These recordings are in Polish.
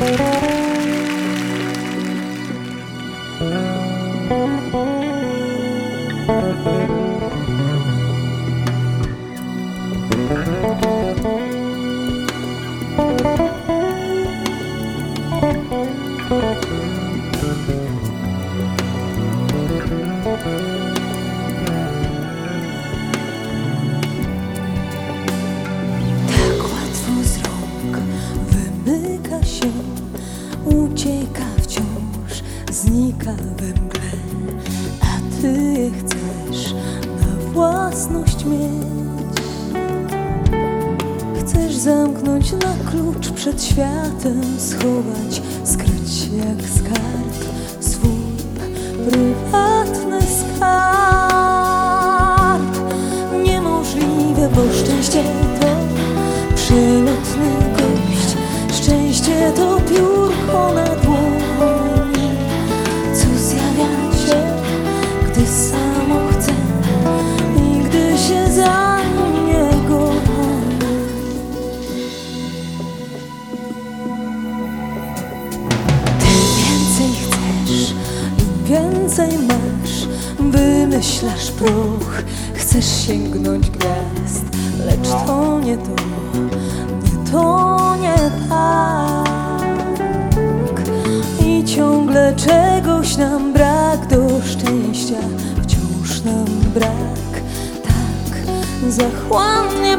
Ucieka wciąż, znika we mgle, a ty je chcesz na własność mieć. Chcesz zamknąć na klucz przed światem, schować, skryć jak skarb swój prywatny skarb. Niemożliwe, bo szczęście to przelotny gość. Szczęście to piórko na dłoni, co zjawia się, gdy samo chce i gdy się za niego boi. Tym więcej chcesz, im więcej masz. Wymyślasz proch, chcesz sięgnąć gwiazd, lecz to nie to, nie tak. I ciągle czegoś nam brak, do szczęścia wciąż nam brak. Tak zachłannie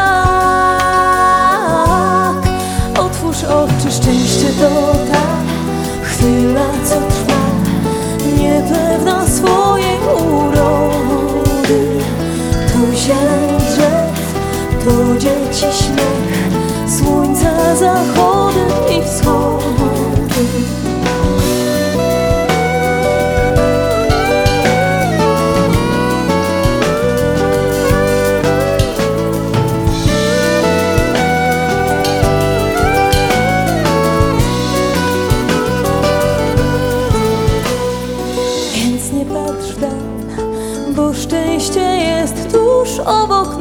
brak. Otwórz oczy, szczęście to ta chwila, co trwa, niepewna swojej urody. To zieleń drzew, to dzieci śmiech, słońca zachody i wschody. Więc nie patrz w dal, bo szczęście jest tuż obok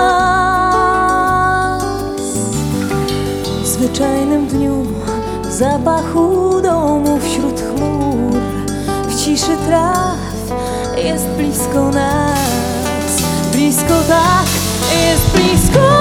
nas. W zwyczajnym dniu, w zapachu domu wśród chmur, w ciszy traw jest blisko nas. Blisko, tak, jest blisko.